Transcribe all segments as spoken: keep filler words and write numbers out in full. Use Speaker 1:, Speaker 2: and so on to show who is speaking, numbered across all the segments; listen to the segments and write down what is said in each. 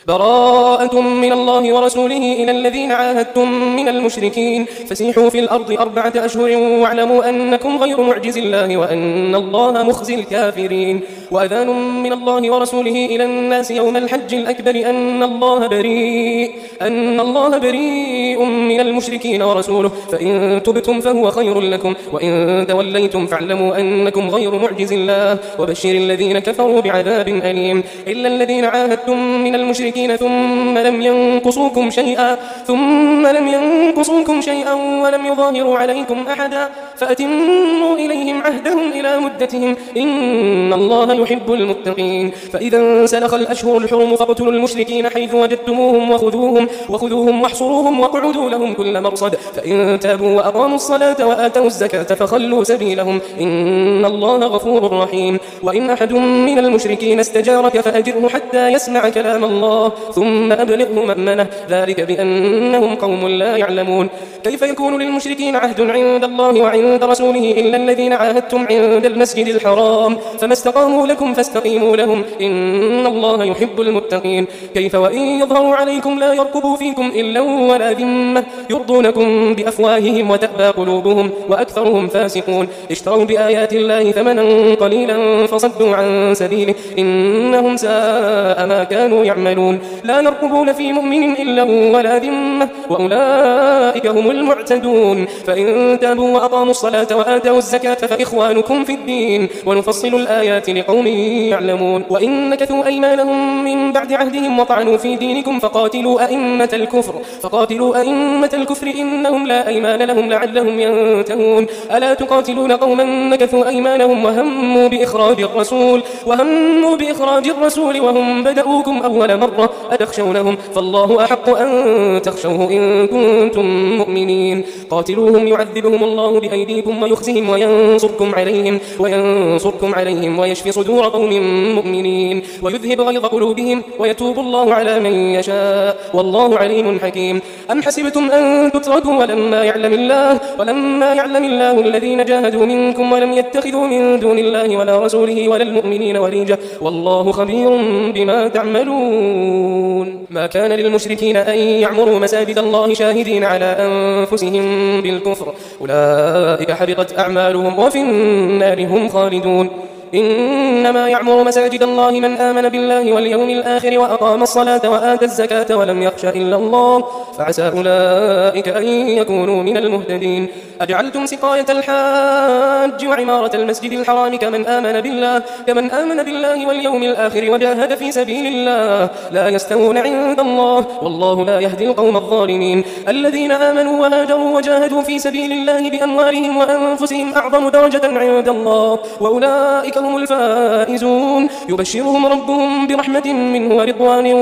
Speaker 1: براءة من الله ورسوله إلى الذين عاهدتم من المشركين فسيحوا في الأرض أربعة أشهر واعلموا أنكم غير معجز الله وأن الله مخزي الكافرين. وأذان من الله ورسوله إلى الناس يوم الحج الأكبر أن الله بريء أن الله بريء من المشركين ورسوله فإن تبتم فهو خير لكم وإن توليتم فاعلموا أنكم غير معجز الله وبشر الذين كفروا بعذاب أليم. إلا الذين عاهدتم من المشركين ثم لم ينقصوكم شيئا ثم لم ينقصوكم شيئا ولم يظاهروا عليكم أحدا فأتموا إليهم عهدهم إلى مدتهم إن الله يحب المتقين. فإذا انسلخ الأشهر الحرم فاقتلوا المشركين حيث وجدتموهم وخذوهم وخذوهم واحصروهم واقعدوا لهم كل مرصد فإن تابوا وأقاموا الصلاة وآتوا الزكاة فخلوا سبيلهم إن الله غفور رحيم. وإن أحد من المشركين استجارك فأجره حتى يسمع كلام الله ثم أبلغه مأمنه ذلك بأنهم قوم لا يعلمون. كيف يكون للمشركين عهد عند الله وعند رسوله إلا الذين عاهدتم عند المسجد الحرام فما استقاموا لكم فاستقيموا لهم إن الله يحب المتقين. كيف وإن يظهروا عليكم لا يرقبوا فيكم إلا ولا ذمة يرضونكم بأفواههم وتأبى قلوبهم وأكثرهم فاسقون. اشتروا بآيات الله ثمنا قليلا فصدوا عن سبيله إنهم ساء ما كانوا يعملون. لا يرقبون في مؤمن إلا ولا ذمة وأولئك هم المعتدون. فإن تابوا وأقاموا الصلاة وآتوا الزكاة فإخوانكم في الدين ونفصل الآيات لقوم يعلمون. وإن نكثوا أيمانهم من بعد عهدهم وطعنوا في دينكم فقاتلوا أئمة الكفر فقاتلوا أئمة الكفر إنهم لا أيمان لهم لعلهم ينتهون. ألا تقاتلون قوما نكثوا أيمانهم وهموا بإخراج الرسول وهموا بإخراج الرسول وهم بدأوكم أول مرة أتخشونهم فالله أحق أن تخشوه إن كنتم مؤمنين. قاتلوهم يعذبهم الله بأيديكم ويخزهم وينصركم عليهم وينصركم عليهم ويشفي صدور قوم مؤمنين ويذهب غيظ قلوبهم ويتوب الله على من يشاء والله عليم حكيم. أم حسبتم أن تتركوا ولما يعلم الله ولما يعلم الله الذين جاهدوا منكم ولم يتخذوا من دون الله ولا رسوله ولا المؤمنين وليجة والله خبير بما تعملون. ما كان للمشركين أن يعمروا مساجد الله شاهدين على أنفسهم بالكفر أولئك حبطت أعمالهم وفي النار هم خالدون. إنما يعمر مساجد الله من آمن بالله واليوم الآخر وأقام الصلاة وآتى الزكاة ولم يخش إلا الله فعسى أولئك أن يكونوا من المهتدين. أجعلتم سقاية الحاج وعمارة المسجد الحرام كمن آمن بالله كمن آمن بالله واليوم الآخر وجاهد في سبيل الله لا يستوون عند الله والله لا يهدي القوم الظالمين. الذين آمنوا وهاجروا وجاهدوا في سبيل الله بأموالهم وأنفسهم أعظم درجة عند الله وأولئك هم الفائزون. يبشرهم ربهم برحمة منه ورضوان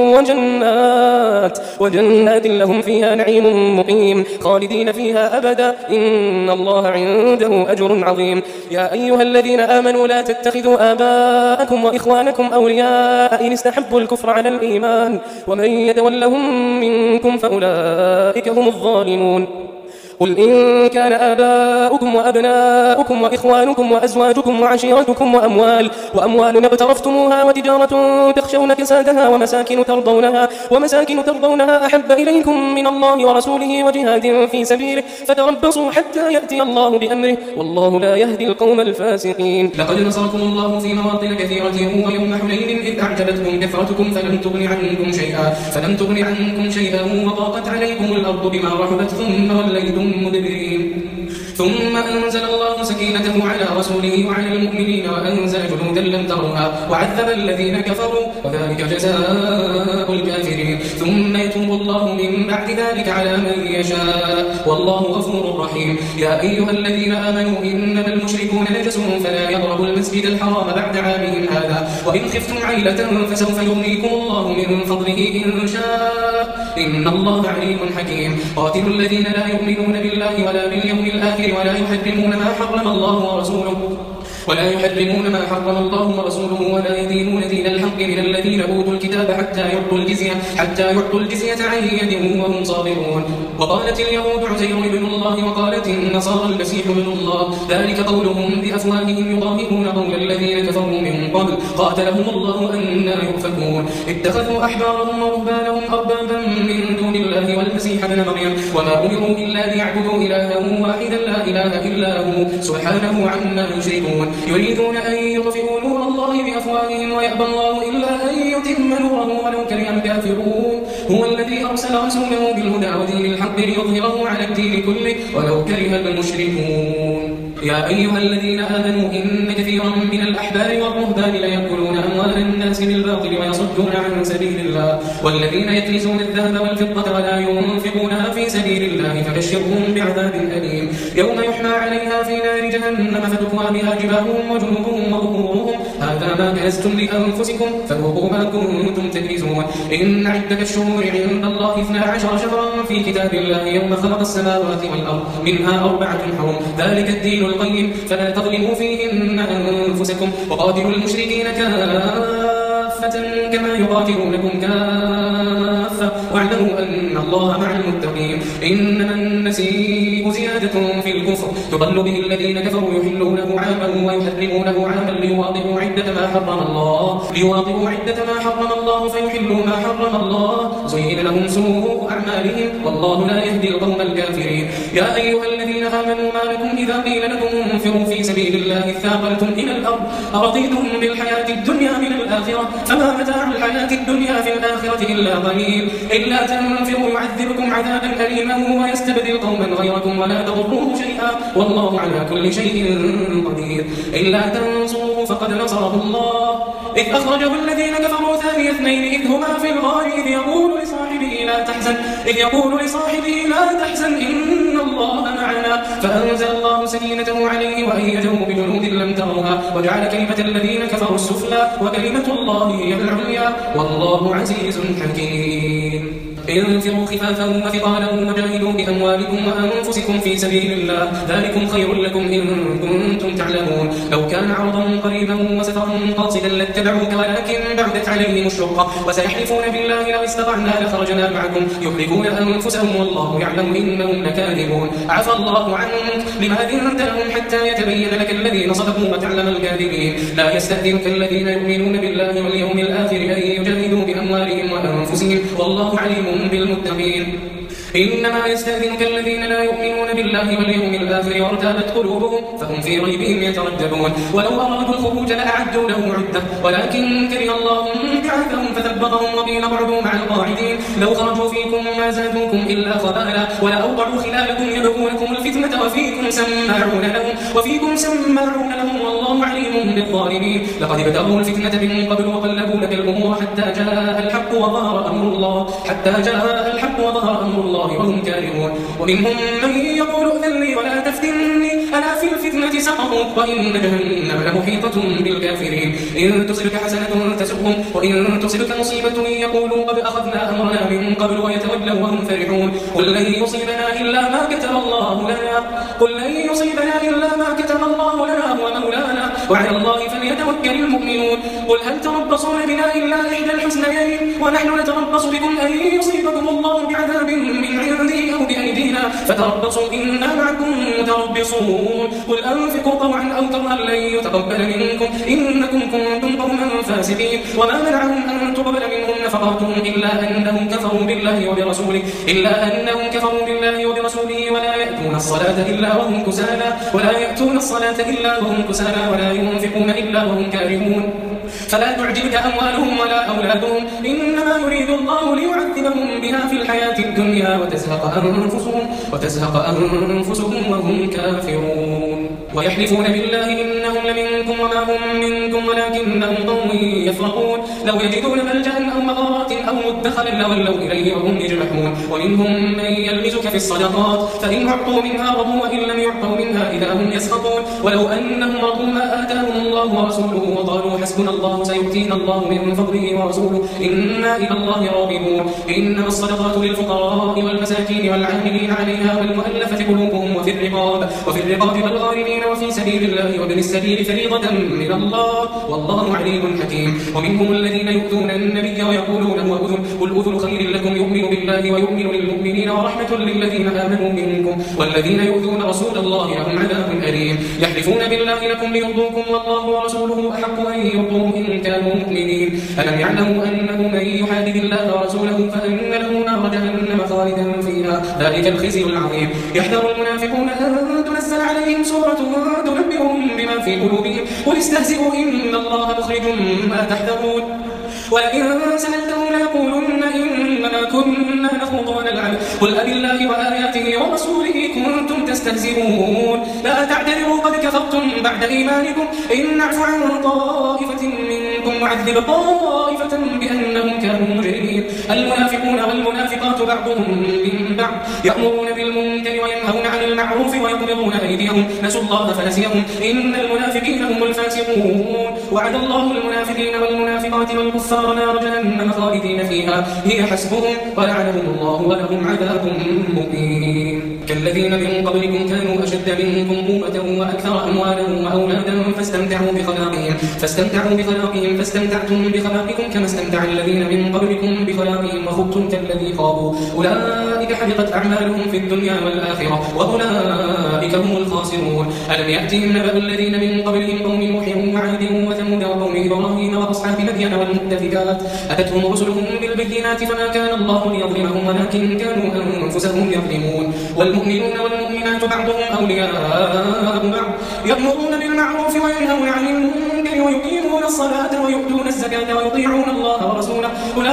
Speaker 1: وجنات وجنات لهم فيها نعيم مقيم خالدين فيها أبدا إن الله عنده أجر عظيم. يا أيها الذين آمنوا لا تتخذوا آباءكم وإخوانكم أولياء إن استحبوا الكفر على الإيمان ومن يتولهم منكم فأولئك هم الظالمون. قل إن كان آباؤكم وأبناؤكم وإخوانكم وأزواجكم وعشيرتكم وأموال وأموال اقترفتموها وتجارة تخشون كسادها ومساكن ترضونها ومساكن ترضونها أحب إليكم من الله ورسوله وجهاد في سبيله فتربصوا حتى يأتي الله بأمره والله لا يهدي القوم الفاسقين.
Speaker 2: لقد نصركم الله في مواطن كثيرة ويوم حنين إذ أعجبتكم كثرتكم فلم تغن عنكم شيئا فلم تغن عنكم شيئا وضاقت عليكم الأرض بما رحبت ثم وليتم مدبرين. ثم أنزل الله سكينته على رسوله وعلى المؤمنين وأنزل جنودا لم تروها وعذب الذين كفروا وذلك جزاء الكافرين. ثم يتوب الله من بعد ذلك على من يشاء والله غفور رحيم. يا أيها الذين آمنوا إنما المشركون نجس فلا يقربوا المسجد الحرام بعد عامهم هذا وإن خفتم عيلة فسوف يغنيكم الله من فضله إن شاء إن الله عليم حكيم. قاتلوا الذين لا يؤمنون بالله ولا باليوم الآخر ولا يحرمون ما حرم الله ورسوله ولا يحرمون ما حرم الله ورسوله ولا يدينون دين الحق من الذين أوتوا الكتاب حتى يعطوا الجزية حتى يعطوا الجزية عن يد وهم صاغرون. وقالت اليهود عزير ابن الله وقالت النصارى المسيح ابن الله ذلك قولهم بأفواههم يضاهئون قول الذين كفروا من قبل قاتلهم الله أنى يؤفكون. اتخذوا أحبارهم ورهبانهم أربابا من دون الله والمسيح ابن مريم وما أمروا إلا ليعبدوا إلها واحدا لا إله إلا هو سبحانه عما يشركون. يريدون أن يطفئوا نور الله بأفواههم ويأبى الله إلا أن يتم نوره ولو كره الكافرون. هو الذي أرسل رسوله بالهدى ودين الحق ليظهره على الدين كله ولو كره المشركون. يا أيها الذين آمنوا إن كثيرا من الأحبار والرهبان ليأكلون أموال الناس بالباطل ويصدون عن سبيل الله والذين يكنزون الذهب والفضة ولا ينفقونها في سبيل الله فبشرهم بعذاب أليم يوم يحمى عليها في نار جهنم فتكوى بها جباههم وجنوبهم وظهورهم هذا ما كنزتم لأنفسكم فذوقوا ما كنتم تكنزون. إن عدة الشهور عند الله اثنا عشر شهرا في كتاب الله يوم خلق السماوات والأرض منها أربعة حرم ذلك الدين القيم فلا تظلموا فيهن أنفسكم وقاتلوا المشركين كافة كما يقاتلونكم كافة واعلموا أن الله مع المتقين. إنما النسيء زيادة في الكفر يضل به الذين كفروا يحلونه عاما ويحرمونه عاما ليواطئوا عدة ما حرم الله ليواطئوا عدة ما حرم الله فيحلوا ما حرم الله زين لهم سوء أعمالهم والله لا يهدي القوم الكافرين. يا أيها الذين آمنوا ما لكم إذا قيل لكم انفروا في سبيل الله اثاقلتم إلى الأرض أرضيتم بالحياة الدنيا من الآخرة فما متاع الحياة الدنيا في الآخرة إلا قليل إلا تنفروا يعذبكم عذابا أليما ويستبدل قوما غيركم ولا تضروه شيئا والله على كل شيء قدير. إلا تنصروه فقد نصره الله إذ أخرجه الذين كفروا ثاني اثنين إذ هما في الغار إذ يقول لصاحبه لا تحزن إذ يقول لصاحبه لا تحزن إن الله معنا فأنزل الله سكينته عليه وأيده بجنود لم تروها وجعل كلمة الذين كفروا السفلى وكلمة الله هي العليا والله عزيز حكيم. انفروا خفافا وثقالا وجاهدوا بأموالكم وأنفسكم في سبيل الله ذلكم خير لكم إن كنتم تعلمون. لو كان عرضا قريبا وسفرا قاصدا لاتبعوك ولكن بعدت عليهم الشقة وسيحلفون بالله لو استطعنا لخرجنا معكم يهلكون أنفسهم والله يعلم إنهم لكاذبون. عفى الله عنك لما أذنت لهم حتى يتبين لك الذين صدقوا وتعلم الكاذبين. لا يستأذنك الذين يؤمنون بالله واليوم الآخر أن يجاهدوا بأموالهم وأنفسهم والله عليم بالمتقين. إنما يستأذنك الذين لا يؤمنون بالله واليوم الآخر وارتابت قلوبهم فهم في ريبهم يترددون ولو أرادوا الخروج لأعدوا له عدة ولكن كره الله بعثهم فثبطهم وقيل اقعدوا مع القاعدين لو خرجوا فيكم ما زادوكم إلا خبالا ولا أوضعوا خلالكم يبغونكم الفتنة وفيكم سماعون لهم وفيكم سماعون لهم والله عليم بالظالمين. لقد ابتغوا الفتنة من قبل وقلبوا لك الأمور حتى جاء الحق وظهر أمر الله حتى جاء الحق وظهر أمر الله وهم كارهون. ومنهم من يقول ائذن لي ولا تفتني ألا في الفتنة سقطوا وإن جهنم لمحيطة بالكافرين. إن تصبك حسنة تسؤهم وإن تصبك مصيبة يقولوا قد أخذنا أمرنا من قبل ويتولوا وهم فرحون. قل لن يصيبنا إلا ما كتب الله لنا قل لن يصيبنا إلا ما كتب الله لنا هو مولانا وعلى الله فليتوكل المؤمنون. قل هل تربصون بنا إلا إحدى الحسنيين ونحن نتربص بكم أن يصيبكم الله بعذاب من عنده أو بأيدينا فتربصوا إنا معكم متربصون. قل أنفقوا طوعا أو كرها لن يتقبل منكم إنكم كنتم قوما فاسقين. وما منعهم أن تقبل منهم نفقاتهم إلا أنهم كفروا بالله وبرسوله إلا أنهم كفروا بالله وبرسوله ولا يأتون الصلاة إلا وهم كسالى ولا يأتون الصلاة إلا وهم كسالى ولا ينفقون إلا وهم كارهون. فلا تعجبك أموالهم ولا أولادهم إنما يريد الله ليعذبهم بها في الحياة الدنيا وتزهق أنفسهم وتزهق أنفسهم وهم كافرون. ويحلفون بالله إنهم لمنكم وما هم منكم ولكنهم قوم يفرقون. لو يجدون ملجأ أو مغارات أو مدخلا لولوا إليه وهم يجمحون ومنهم من يلمزك في الصدقات فإن أعطوا منها رضوا وإن لم يعطوا منها إذا هم يسخطون ولو أنهم رضوا ما آتاهم الله ورسوله وقالوا حسبنا الله سيؤتينا الله من فضله ورسوله إنا إلى الله راغبون إنما الصدقات للفقراء والمساكين والعاملين عليها والمؤلفة قلوبهم وفي الرقاب وفي الرقاب والغارمين وفي سبيل الله وابن السبيل فريضة من الله والله عليم حكيم ومنهم الذين يؤذون النبي ويقولون هو أذن قل أذن خير لكم يؤمن بالله ويؤمن للمؤمنين ورحمة للذين آمنوا منكم والذين يؤذون رسول الله لهم عذاب أليم يحلفون بالله لكم ليرضوكم والله ورسوله أحق أن يرضوه إن كانوا مؤمنين ألم يعلموا أنه من يحادد الله ورسوله فإن له نار جهنم خالدا فيها ذلك الخزي العظيم يحذر المنافقون أن تنزل عليهم سورة تنبئهم بما في قلوبهم قل استهزئوا إن الله مخرج ما تحذرون ولئن سألتهم ليقولن إنما كنا نخوض ونلعب قل أبالله وآياته ورسوله كنتم تستهزئون لا تعتذروا قد كفرتم بعد إيمانكم إن نعفو عن طائفة منكم نعذب طائفة بأنهم كانوا مجرمين المنافقون والمنافقات بعضهم من بعض يأمرون بالمنكر وينهون عن المعروف ويقبضون أيديهم نسوا الله فنسيهم إن المنافقين هم الفاسقون وعد الله المنافقين والمنافقات والكفار نار جهنم خالدين فيها هي حسبهم ولعنهم الله ولهم عذاب مقيم كالذين من قبلكم كانوا أشد منكم قوة وأكثر أموالا وأولادا فاستمتعوا بخلاقهم فاستمتعوا بخلاقهم فاستمتعتم بخلاقكم كما استمتع الذين من قبلكم بخلاقهم وخضتم كالذي خاضوا أولئك حبطت أعمالهم في الدنيا والآخرة وأولئك هم الخاسرون ألم يأتهم نبأ الذين من قبلهم قوم نوح وعاد وثمود وقوم إبراهيم وأصحاب مدين والمؤتفكات أتتهم رسلهم بالبينات فما كان الله ليظلمهم ولكن كانوا أنفسهم يظلمون والمؤمنون والمؤمنات بعضهم أولياء بعض يأمرون بالمعروف وينهون عن المنكر ويقيمون الصلاة ويؤتون الزكاة ويطيعون الله ورسوله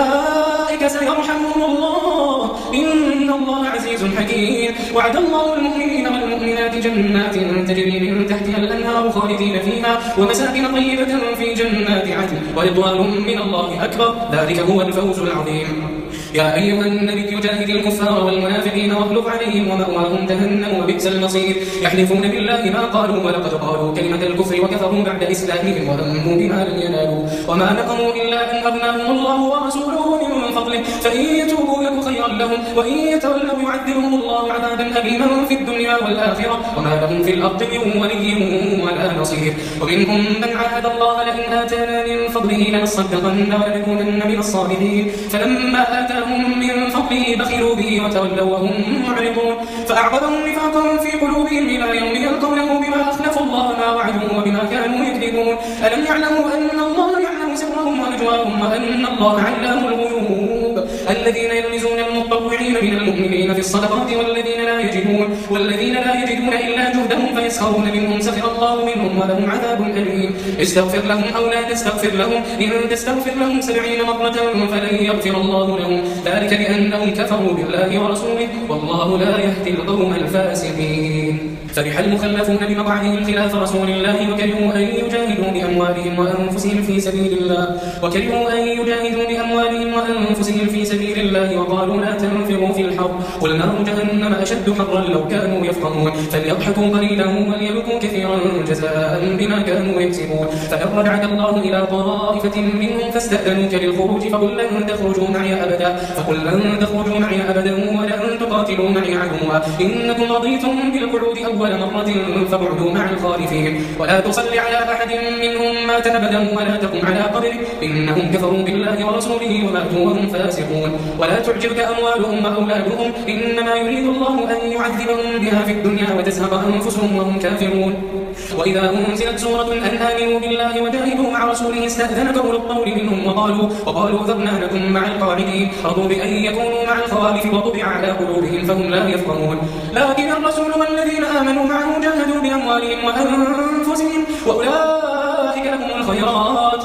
Speaker 2: أولئك سيرحمهم الله إن الله عزيز حكيم وعد الله المؤمنين والمؤمنات جنات تجري من تحتها الأنهار خالدين فيها ومساكن طيبة في جنات عدن ورضوان من الله أكبر ذلك هو الفوز العظيم يا أيها النبي جاهد الكفار والمنافقين واغلظ عليهم ومأواهم جهنم وبئس المصير يحلفون بالله ما قالوا ولقد قالوا كلمة الكفر وكفروا بعد إسلامهم وهموا بما لم ينالوا وما نقموا إلا أن أغناهم الله ورسوله من فضله فإن يتوبوا يك خيرا لهم وإن يتولوا يعذبهم الله عذابا أليما في الدنيا والآخرة وما لهم في الأرض من ولي ولا نصير ومنهم من عاهد الله لئن آتانا من فضله لنصدقن ولنكونن من الصالحين فلما آتاهم من فضله بخلوا به وتولوا وهم معرضون فأعقبهم نفاقا في قلوبهم إلى يوم يلقونه بما أخلفوا الله ما وعدوا وبما كانوا يكذبون ألم يعلموا أن الله يعلم سرهم ونجواهم وأن الله علام الغيوب الذين يلمزون المتطوعين من المؤمنين في الصدقات والذين لا يجدون والذين لا يجدون إلا جهدهم فيسخرون منهم سخر الله منهم ولهم عذاب أليم استغفر لهم أو لا تستغفر لهم إن تستغفر لهم سبعين مرة فلن يغفر الله لهم ذلك بأنهم كفروا بالله ورسوله والله لا يهدي القوم الفاسقين فرح المخلفون بمقعدهم خلاف رسول الله وكرهوا أن يجاهدوا بأموالهم وأنفسهم في سبيل الله وكرهوا أن يجاهدوا بأموالهم وأنفسهم في سبيل الله وقالوا لا تنفروا في الحر قل نار جهنم أشد حرا لو كانوا يفقهون فليضحكوا قليلا وليبكوا كثيرا جزاء بما كانوا يكسبون فإن رجعك الله إلى طائفة منهم فاستأذنوك للخروج فقل لن تخرجوا معي أبدا فقل لن تخرجوا معي أبدا ولن تقاتلوا معي عدوا إنكم رضيتم بالقعود أول مرة فاقعدوا مع الخالفين ولا تصل على أحد منهم مات أبدا ولا تقم على قبره إنهم كفروا بالله ورسوله وماتوا وهم فاسقون ولا تعجبك أموالهم وأولادهم إنما يريد الله أن يعذبهم بها في الدنيا وتزهق أنفسهم وهم كافرون وإذا أنزلت سورة أن آمنوا بالله وجاهدوا مع رسوله استأذنك أولو الطول منهم وقالوا وقالوا ذرنا لكم مع القاعدين رضوا بأن يكونوا مع الخوالف وطبع على قلوبهم فهم لا يفقهون لكن الرسول والذين آمنوا معه جاهدوا بأموالهم وأنفسهم وأولئك لهم الخيرات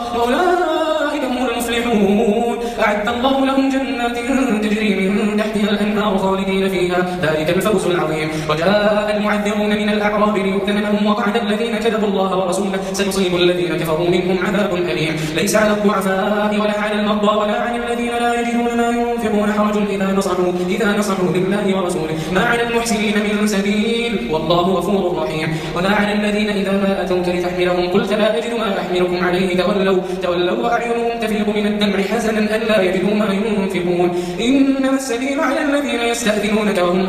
Speaker 2: وأولئك هم المفلحون أعد الله لهم جنات تجري من تحتها الأنهار خالدين خالدين فيها ذلك الفوز العظيم. وجاء المعذرون من الأعراب ليؤذن لهم وقعد الذين كذبوا الله ورسوله سيصيب الذين كفروا منهم عذاب أليم. ليس على الضعفاء ولا على المرضى ولا على الذين لا يجدون ما ينفقون حرج إذا نصحوا إذا نصحوا لله ورسوله ما على المحسنين من سبيل والله غفور رحيم. ولا على الذين إذا ما أتوك لتحملهم قلت لا أجد ما أحملكم عليه تولوا تولوا وأعينهم تفيض من الدمع حزنا ألا يجدوا ما ينفقون. إنما السبيل على الذين يستأذنونك وهم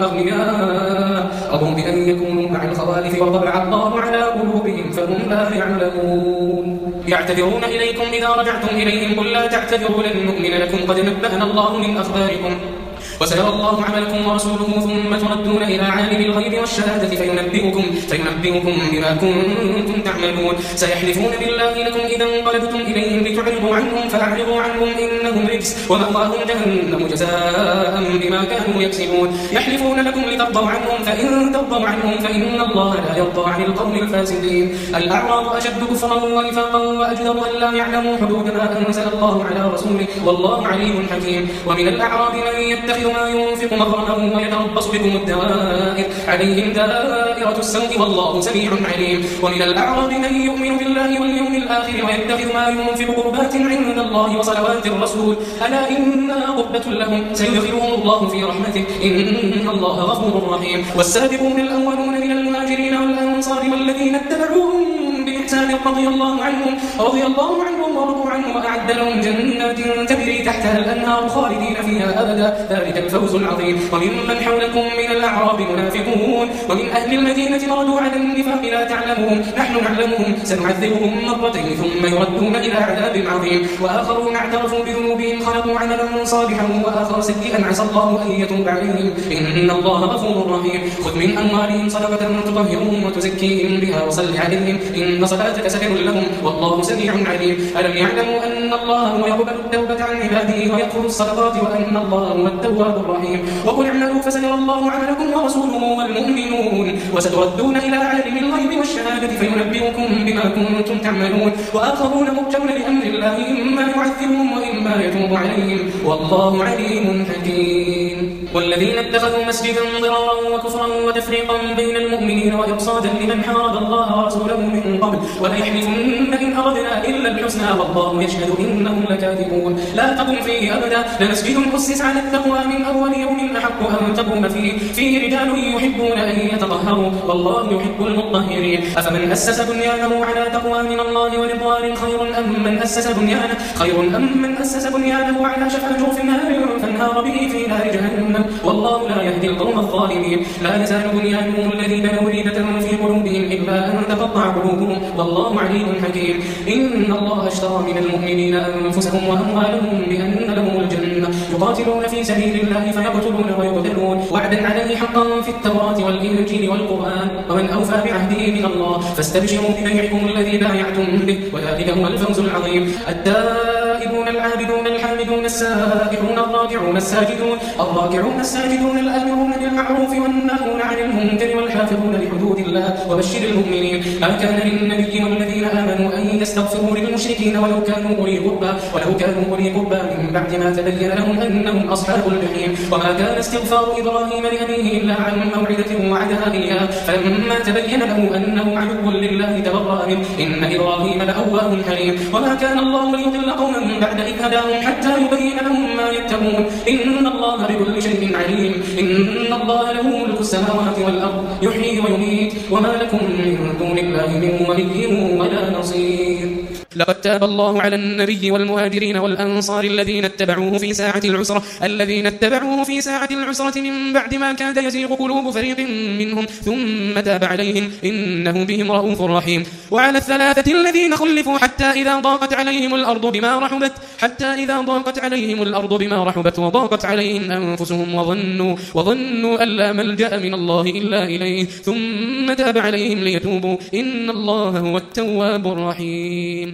Speaker 2: أغنياء رضوا بأن يكونوا مع الخوالف وطبع الله على قلوبهم فهم لا يعلمون. يعتذرون إليكم إذا رجعتم إليهم قل لا تعتذروا لن نؤمن لكم قد نبأنا الله من أخباركم وسيرى الله عملكم ورسوله ثم تردون إلى عالم الغيب والشهادة فينبئكم, فينبئكم بما كنتم تعملون. سيحلفون بالله لكم إذا انقلبتم إليهم لتعرضوا عنهم فأعرضوا عنهم إنهم رجس ومأواهم جهنم جزاء بما كانوا يكسبون. يحلفون لكم لترضوا عنهم فإن ترضوا عنهم فإن الله لا يرضى عن القوم الفاسقين. الأعراب أشد كفرا ونفاقا وأجدر أن لا يعلموا حدود ما أنزل الله على رسوله والله عليم حكيم. ومن الأعراب من يتخذ ما ينفق مغرما ويتربص بكم الدوائر عليهم دائرة السوء والله سميع عليم. ومن الأعراب من يؤمن بالله واليوم الآخر ويتخذ ما ينفق قربات عند الله وصلوات الرسول ألا إنها قربة لهم سيدخلهم الله في رحمته إن الله غفور رحيم. والسابقون الأولون من المهاجرين والأنصار والذين اتبعوهم بإحسان رضي الله عنهم رضي الله عنهم ورضوا عنه وأعد لهم جنات تجري تحتها الأنهار خالدين فيها أبدا ذلك الفوز العظيم. وممن حولكم من الأعراب منافقون ومن أهل المدينة مردوا على النفاق لا تعلمهم نحن نعلمهم سنعذبهم مرتين ثم يردون إلى عذاب عظيم. وآخرون اعترفوا بذنوبهم خلقوا عملا صالحا وآخر سيئا عسى الله أن يتوب عليهم إن الله غفور رحيم. خذ من أموالهم صدقة تطهرهم وتزكيهم بها وصل عليهم إن صلاتك سكن لهم والله سميع عليم. ألم يعلموا أن الله هو يقبل التوبة عن عباده ويغفر الصدقات وأن الله هو التواب الرحيم. وقل اعملوا فسيرى الله عملكم ورسوله والمؤمنون وستردون إلى عالم الغيب والشهادة فينبئكم بما كنتم تعملون. وآخرون مرجون لأمر الله إما يعذبهم وإما يتوب عليهم والله عليم حكيم. والذين اتخذوا مسجدا ضرارا وكفرا وتفريقا بين المؤمنين وإرصادا لمن حارب الله ورسوله من قبل وليحلفن إن أردنا إلا الحسنى والله يشهد إنهم لكاذبون. لا تقم فيه أبدا لمسجد أسس على التقوى من أول يوم أحق أن تقوم فيه فيه رجال يحبون أن يتطهروا والله يحب المطهرين. أفمن أسس بنيانه على تقوى من الله ورضوان خير أم من أسس بنيانه خير أم من أسس بنيانه على شفا جرف نار فانهار به في نار جهنم والله لا يهدي القوم الظالمين. لا يزال بنيانهم الذي بنوا ريبة في قلوبهم إلا أن تقطع قلوبهم والله عليم حكيم. إن الله اشترى من المؤمنين أنفسهم وأموالهم بأن لهم الجنة يقاتلون في سبيل الله فيقتلون ويقتلون وعدا عليه حقا في التوراة والإنجيل والقرآن ومن أوفى بعهده من الله فاستبشروا ببيعكم الذي بايعتم به وذلك هو الفوز العظيم. التائبون العابدون الحامدون السائحون الراكعون الساجدون الراكعون الساجدون الآمرون بالمعروف والناهون عن المنكر والحافظون لحدود الله وبشر المؤمنين. ما كان للنبي والذين آمنوا أن يستغفروا للمشركين ولو كانوا أولي قربى ولو كانوا أولي قربى من بعد ما تبين لهم أنهم أصحاب الجحيم. وما كان استغفار إبراهيم لأبيه إلا عن موعدة وعدها إياه فلما تبين له أنه عدو لله تبرأ منه إن إبراهيم لأواه حليم. وما كان الله ليضل قوما بعد إذ هداهم حتى يبين لهم ما يتقون إن الله بكل شيء عليم. إن الله له ملك السماوات والأرض يحيي ويميت وما لكم من دون الله من ولي ولا نصير.
Speaker 1: لقد تاب الله على النبي والمهاجرين والأنصار الذين اتبعوه في ساعة العسرة الذين اتبعوه في ساعة العسرة من بعد ما كاد يزيغ قلوب فريق منهم ثم تاب عليهم إنه بهم رؤوف رحيم. وعلى الثلاثة الذين خلفوا حتى إذا ضاقت عليهم الأرض بما رحبت حتى إذا ضاقت عليهم الأرض بما رحبت وضاقت عليهم أنفسهم وظنوا وظنوا أن لا ملجأ من الله إلا إليه ثم تاب عليهم ليتوبوا إن الله هو التواب الرحيم.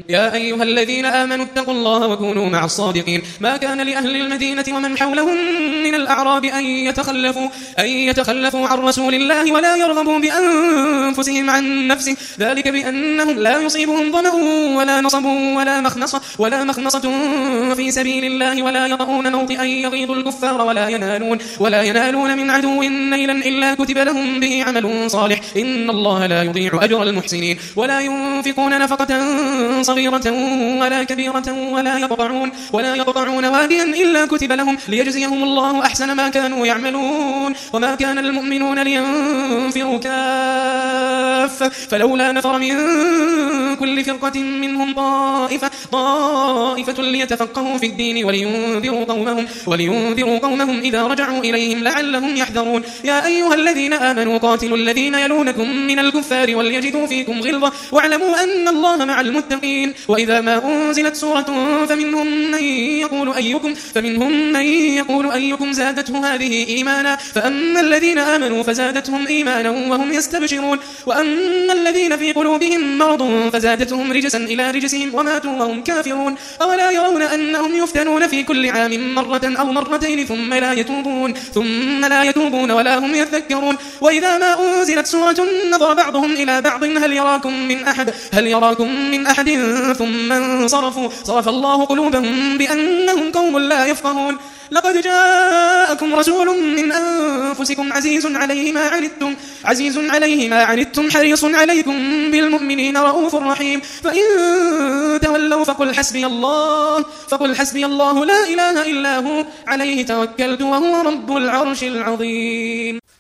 Speaker 2: يا أيها الذين آمنوا اتقوا الله وكونوا مع الصادقين ما كان لأهل المدينة ومن حولهم من الأعراب أن يتخلفوا, أن يتخلفوا عن رسول الله ولا يرغبوا بأنفسهم عن نفسه ذلك بأنهم لا يصيبهم ظمأ ولا نصب ولا مخنصة, ولا مخنصة في سبيل الله ولا يطؤون موطئا يغيظ الكفار ولا ينالون, ولا ينالون من عدو نيلا إلا كتب لهم به عمل صالح إن الله لا يضيع أجر المحسنين. ولا ينفقون نفقة صغيرة ولا كبيرة ولا يقطعون, ولا يقطعون واديا إلا كتب لهم ليجزيهم الله أحسن ما كانوا يعملون. وما كان المؤمنون لينفروا كافة فلولا نفر من كل فرقة منهم طائفة, طائفة ليتفقهوا في الدين ولينذروا قومهم, ولينذروا قومهم إذا رجعوا إليهم لعلهم يحذرون. يا أيها الذين آمنوا قاتلوا الذين يلونكم من الكفار وليجدوا فيكم غلظة واعلموا أن الله مع المتقين. وإذا ما أنزلت سورة فمنهم من يقول أيكم, فمنهم من يقول أيكم زادته هذه إيمانا فأما الذين آمنوا فزادتهم إيمانا وهم يستبشرون وأما الذين في قلوبهم مرض فزادتهم رجسا إلى رجسهم وماتوا وهم كافرون. أولا يرون أنهم يفتنون في كل عام مرة أو مرتين ثم لا يتوبون, ثم لا يتوبون ولا هم يذكرون. وإذا ما أنزلت سورة نظر بعضهم إلى بعض هل يراكم من أحد, هل يراكم من أحد ثم انصرفوا صرف الله قلوبهم بأنهم قوم لا يفقهون. لقد جاءكم رسول من أنفسكم عزيز عليه ما عنتم, عزيز عليه ما عنتم حريص عليكم بالمؤمنين رؤوف رحيم. فإن تولوا فقل حسبي الله, فقل حسبي الله لا إله إلا هو عليه توكلت وهو رب العرش العظيم.